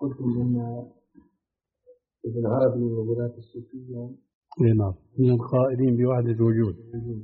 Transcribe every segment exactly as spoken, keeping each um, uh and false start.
قلتم أن ابن عربي من ولاة الصوفية. نعم، من القائلين بوحدة الوجود.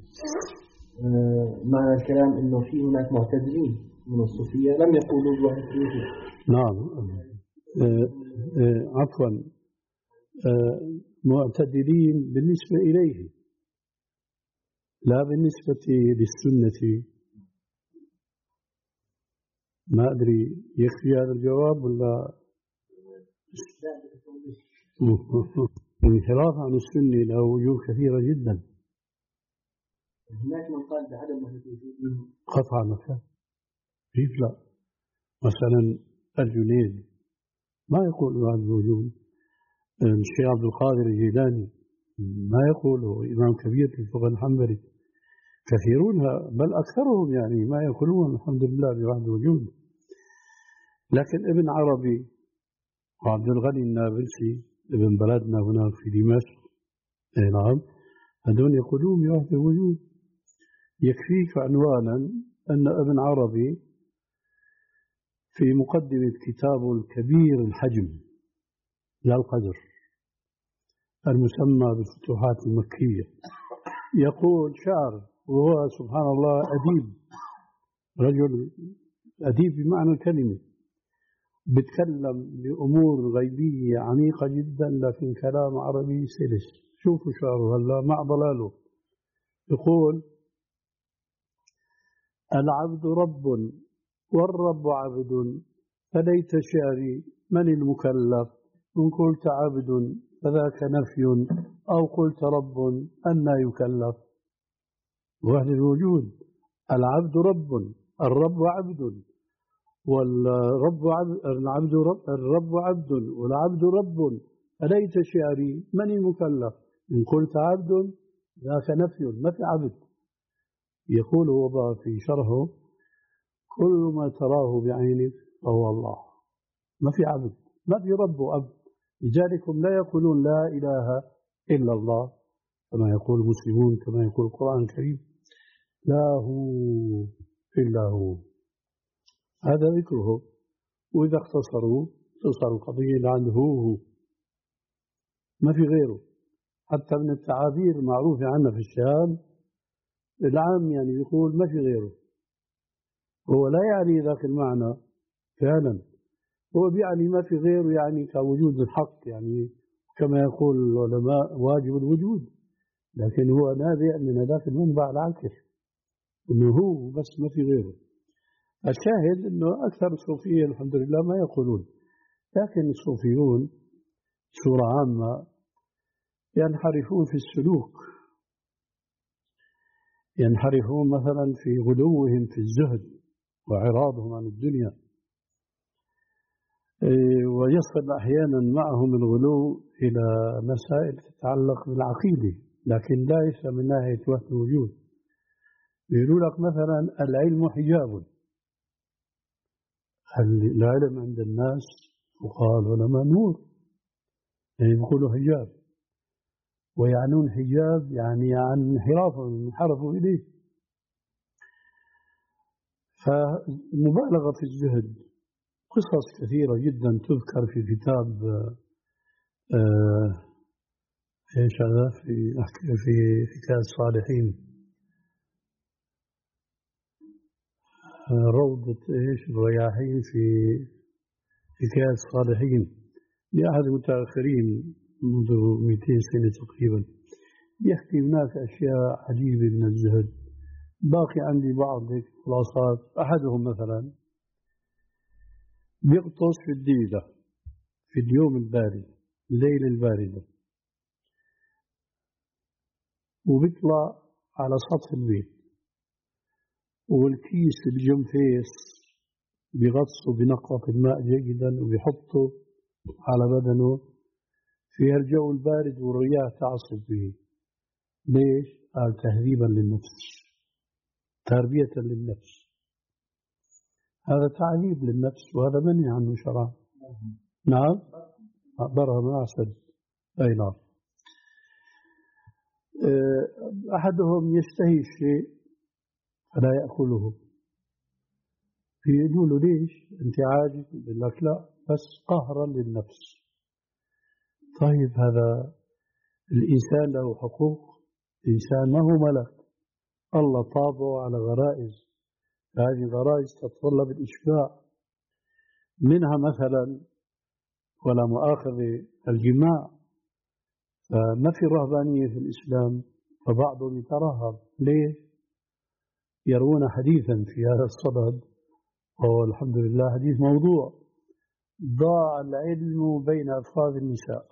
آه معنى الكلام أنه في هناك معتدلين من الصوفية لم يقولوا بوحدة الوجود. نعم. آه آه عفوا آه معتدلين بالنسبة إليه لا بالنسبة للسنة. ما أدري يكفي هذا الجواب ولا الانحراف عن السنة له وجوه كثيرة جدا. هناك من قال بعدم وحدة الوجود قطعا مثلا كيف لا؟ مثلا الجنيد ما يقول بعد الوجود. الشيخ عبد القادر الجيلاني ما يقوله، إمام كبير في الفقه الحنبلي. كثيرون بل أكثرهم يعني ما يقولون الحمد لله بوحدة الوجود. لكن ابن عربي وعبد الغني النابلسي ابن بلدنا هناك في دمشق، اي نعم، هذول يقولون بوحدة الوجود. يكفيك عنوانا أن ابن عربي في مقدمة كتابه الكبير الحجم لا القدر المسمى بالفتوحات المكية يقول شعر، وهو سبحان الله أديب، رجل أديب بمعنى الكلمة، بتكلم بأمور غيبية عميقة جدا لكن كلام عربي سلس. شوفوا شعره هلا مع ضلاله. يقول العبد رب والرب عبد فليت شعري من المكلف إن قلت عبد فذاك نفي أو قلت رب أنى يكلف. وحدة الوجود العبد رب الرب عبد والرب عبد العبد رب الرب عبد والعبد رب فليت شعري من المكلف إن قلت عبد ذاك نفي ما في عبد. يقول هو في شرحه كل ما تراه بعينك فهو الله، ما في عبد ما في رب وعبد. لذلك لا يقولون لا إله إلا الله كما يقول المسلمون كما يقول القرآن الكريم لا هو إلا هو. هذا ذكره. وإذا اختصروا اختصروا القضية لعنده هو ما في غيره. حتى من التعابير المعروفة عنا في الشام العام يعني يقول ما في غيره. هو لا يعني ذاك المعنى فعلا، هو بيعني ما في غيره يعني كوجود الحق، يعني كما يقول العلماء واجب الوجود، لكن هو نابع من ذاك المنبع العكس انه هو بس ما في غيره. الشاهد انه اكثر الصوفيه الحمد لله ما يقولون، لكن الصوفيون بصوره عامه ينحرفون في السلوك، ينحرفون مثلا في غلوهم في الزهد وإعراضهم عن الدنيا، ويصل أحيانا معهم الغلو إلى مسائل تتعلق بالعقيدة لكن ليس من ناحية وحدة الوجود. يقولوا لك مثلا العلم حجاب، العلم عند الناس وقال العلماء نور، يعني يقولوا حجاب ويعنون حجاب يعني عن انحرافهم انحرفوا إليه. فمبالغة في الزهد. قصص كثيرة جدا تذكر في كتاب آه ايش هذا في في حكاية الصالحين، آه روضة ايش الرياحين في حكاية الصالحين لأحد المتأخرين منذ مئتين سنة تقريبا، يحكي هناك أشياء عجيبة من الزهد. باقي عندي بعض خلاصات. أحدهم مثلا بيغطس في الديلة في اليوم البارد الليلة الباردة وبيطلع على سطح البيت والكيس الجنفيس بيغطسه بنقط الماء جيدا وبيحطه على بدنه في الجو البارد والرياح تعصف به. ليش؟ قال تهذيبا للنفس، تربية للنفس. هذا تعذيب للنفس وهذا منهي عنه شرعا. نعم برها ما أحسن. أي نعم. أحدهم يشتهي الشيء فلا يأكله، يقول له ليش أنت عاجز؟ يقول لك لا بس قهرا للنفس. طيب هذا الإنسان له حقوق، الإنسان ما هو ملك، الله طابعه على غرائز، هذه غرائز تتطلب الإشباع منها مثلا ولا مؤاخذة الجماع، فما في رهبانية في الإسلام، فبعضهم يترهب. ليه؟ يرون حديثا في هذا الصدد وهو الحمد لله حديث موضوع: ضاع العلم بين أفخاذ النساء.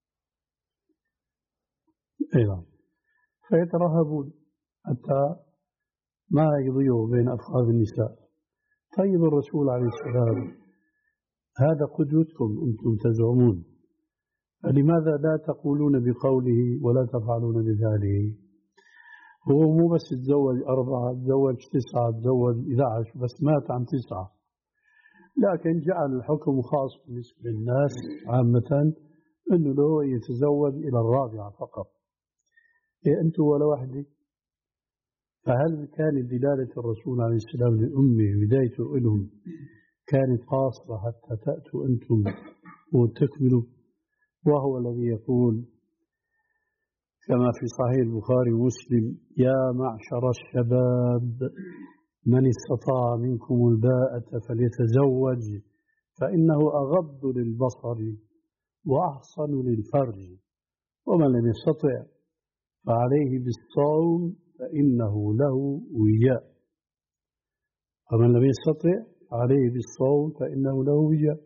أيضا فيترهبون حتى ما يضيعوا بين أفخاذ النساء. طيب الرسول عليه السلام هذا قدوتكم أنتم تزعمون، فلماذا لا تقولون بقوله ولا تفعلون بفعله؟ هو مو بس تزوج أربعة، تزوج تسعة، تزوج إحدى عشر، بس مات عن تسعة، لكن جعل الحكم خاص بالنسبة للناس عامة أنه له يتزوج إلى الرابعة فقط. إيه أنتم ولا واحدة؟ فهل كانت دلالة الرسول عليه السلام لأمه بدايته لهم كانت قاصرة حتى تأتوا أنتم وتكملوا؟ وهو الذي يقول كما في صحيح البخاري ومسلم: يا معشر الشباب من استطاع منكم الباءة فليتزوج فإنه أغض للبصر وأحصن للفرج، ومن لم يستطع فعليه بالصوم فإنه له وجاء. ومن لم يستطع عليه بالصوم فإنه له وجاء.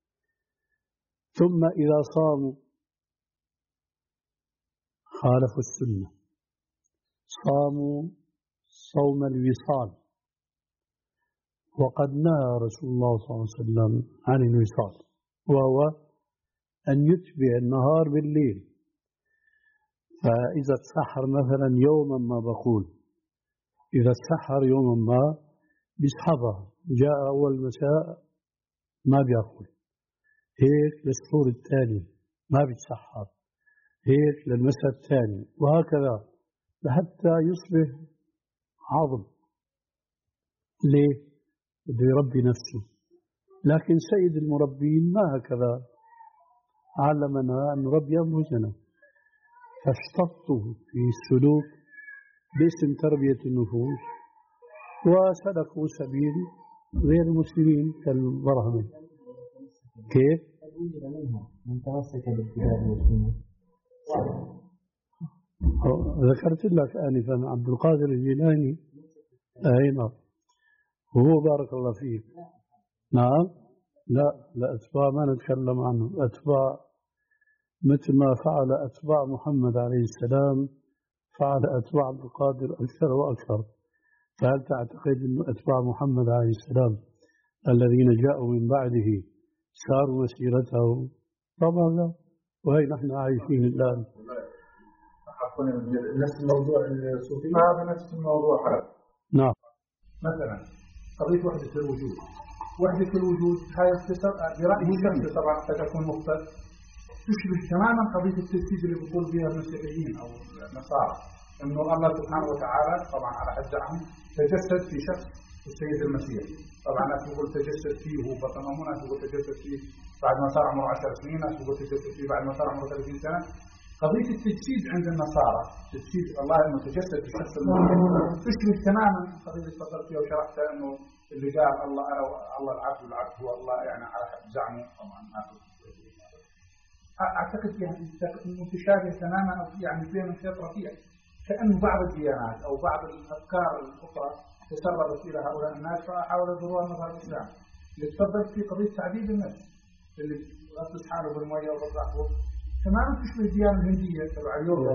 ثم إذا صاموا خالفوا السنة، صاموا صوم الوصال، وقد نهى رسول الله صلى الله عليه وسلم عن الوصال، وهو أن يتبع النهار بالليل. فإذا تسحر مثلا يوما ما، بقول إذا تسحر يوما ما بيسحبها، جاء أول مساء ما بيأكل، هيك للسحور الثاني ما بيتسحر، هيك للمساء الثاني، وهكذا لحتى يصبح عظم. ليه؟ بده يربي نفسه. لكن سيد المربين ما هكذا، علمنا أن نربي أنفسنا، فاشتطوا في السلوك باسم تربية النفوس وسلكوا سبيل غير المسلمين كالبرهمة. كيف؟ من تمسك بالكتاب والسنة. ذكرت لك آنفا عبد القادر الجيلاني، أي نعم، وهو بارك الله فيه. نعم، لا لا أتباع ما نتكلم عنه، أتباع مثل ما فعل أتباع محمد عليه السلام فعل أتباع عبد القادر أكثر وأكثر. فهل تعتقد أن أتباع محمد عليه السلام الذين جاءوا من بعده ساروا مسيرته؟ طبعا لا، وهي نحن عايشين الآن. نفس الموضوع الصوفي، هذا نفس الموضوع هذا. نعم. مثلا قضية وحدة الوجود، وحدة الوجود هاي اختصار برأيي الشخصي، طبعا قد تكون مخطئ، تشبه تماما قضية التجسيد اللي بيقول فيها المسيحيين أو النصارى، إنه الله سبحانه وتعالى طبعا على حد زعمهم تجسد في شخص السيد المسيح. طبعا ناس بيقول تجسد فيه هو بطن أمه، ناس بيقول تجسد فيه بعد ما صار عمره عشر سنين، ناس بيقول تجسد فيه بعد ما صار عمره ثلاثين سنة. قضية التجسيد عند النصارى، تجسيد الله إنه تجسد في شخص المسيح، تشبه تماما قضية اللي تفضلت فيها وشرحتها، إنه اللي قال الله أنا الله العبد والعبد هو الله، يعني على حد زعمه طبعا ما في. أعتقد يعني متشابه تماما، يعني بين الخيط رفيع، كأن بعض الديانات أو بعض الأفكار الأخرى تسربت إلى هؤلاء الناس فحاولوا يضروا مظهر الإسلام. اللي تفضلت في قضية تعذيب النفس، اللي غسل حاله بالمية وبالرحوة، تماما تشبه الديانة الهندية تبع اليوغا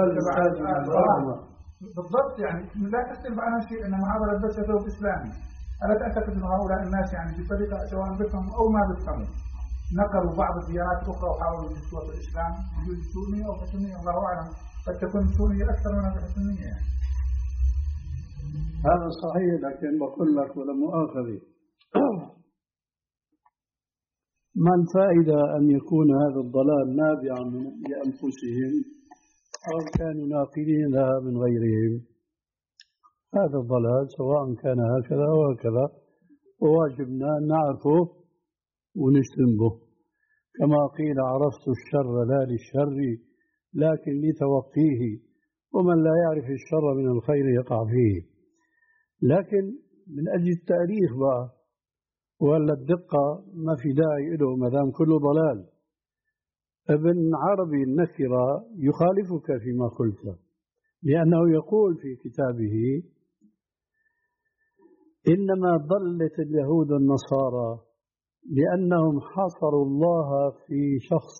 بالضبط. يعني لا تختلف عنها شيء، إنما هذا لبس ثوب إسلامي. ألا تعتقد أن هؤلاء الناس يعني بطريقة سواء بفهموا أو ما بفهموا نقلوا بعض الديانات الأخرى وحاولوا يجسوا في الإسلام، يجوز سنية أو حسنية، الله أعلم، قد تكون سنية أكثر من الحسنية يعني. هذا صحيح، لكن بقول لك ولا مؤاخذة، ما الفائدة أن يكون هذا الضلال نابعا من أنفسهم أو كانوا ناقلين لها من غيرهم؟ هذا الضلال سواء كان هكذا أو هكذا، وواجبنا أن نعرفه ونجتنبه. كما قيل عرفت الشر لا للشر لكن لتوقيه، ومن لا يعرف الشر من الخير يقع فيه. لكن من أجل التاريخ بقى ولا الدقة ما في داعي له ما دام كله ضلال. ابن عربي النكرة يخالفك فيما قلت، لأنه يقول في كتابه إنما ضلت اليهود والنصارى لأنهم حصروا الله في شخص.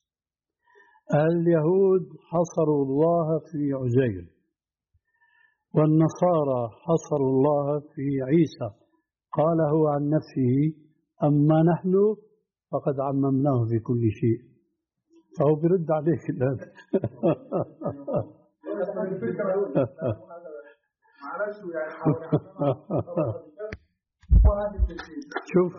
اليهود حصروا الله في عزير، والنصارى حصروا الله في عيسى. قاله عن نفسه أما نحن فقد عممناه في كل شيء. فهو برد عليك الآن. شوف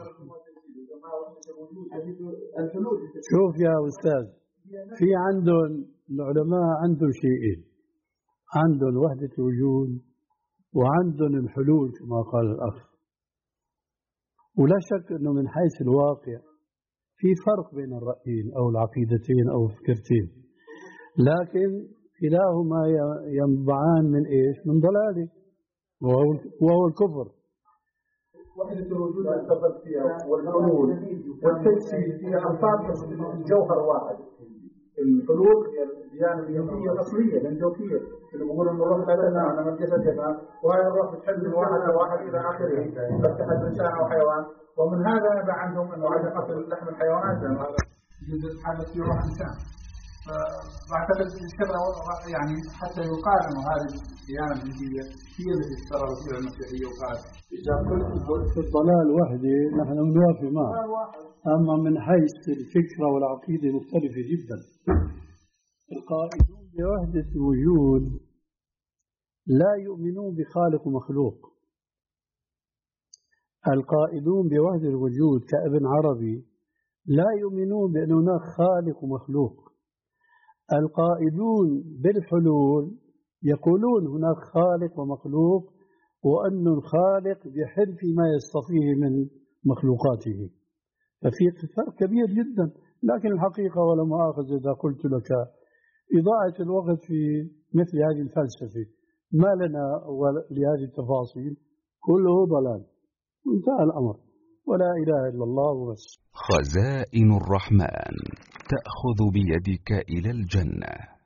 شوف يا أستاذ، في عندهم العلماء عندهم شيئين، عندهم وحدة الوجود وعندهم الحلول كما قال الأخ. ولا شك أنه من حيث الواقع في فرق بين الرأيين أو العقيدتين أو الفكرتين، لكن كلاهما ينبعان من إيش؟ من ضلاله، وهو الكفر. وحدة الوجود التفت فيها والحلول والتجسيد هي ألفاظ الجوهر واحد. الحلول هي الديانة اليهودية الأصلية الأندوكية اللي بيقول إن الروح تتنى أنا من جسد يفهم، وهي الروح بتحل من واحد لواحد إلى آخره، فتحل إنسان أو حيوان. ومن هذا نبع عندهم أنه عدم أكل لحم الحيوانات لأن هذا جزء حدث في روح الإنسان. فأعتقد يعني حتى يقال أنه هذه الديانة اليهودية هي التي اشتروا فيها المسيحية وقال إذا كنت في الضلال وحده نحن نوافق معه، أما من حيث الفكرة والعقيدة مختلفة جدا. القائلون بوحدة الوجود لا يؤمنون بخالق ومخلوق. القائلون بوحدة الوجود كابن عربي لا يؤمنون بأن هناك خالق ومخلوق. القائلون بالحلول يقولون هناك خالق ومخلوق، وأن الخالق يحل فيما يصطفيه من مخلوقاته. ففي فرق كبير جدا. لكن الحقيقة ولا مؤاخذة إذا قلت لك إضاعة الوقت في مثل هذه الفلسفة ما لنا لهذه التفاصيل، كله ضلال، انتهى الأمر، ولا إله إلا الله وبس. خزائن الرحمن تأخذ بيدك إلى الجنة.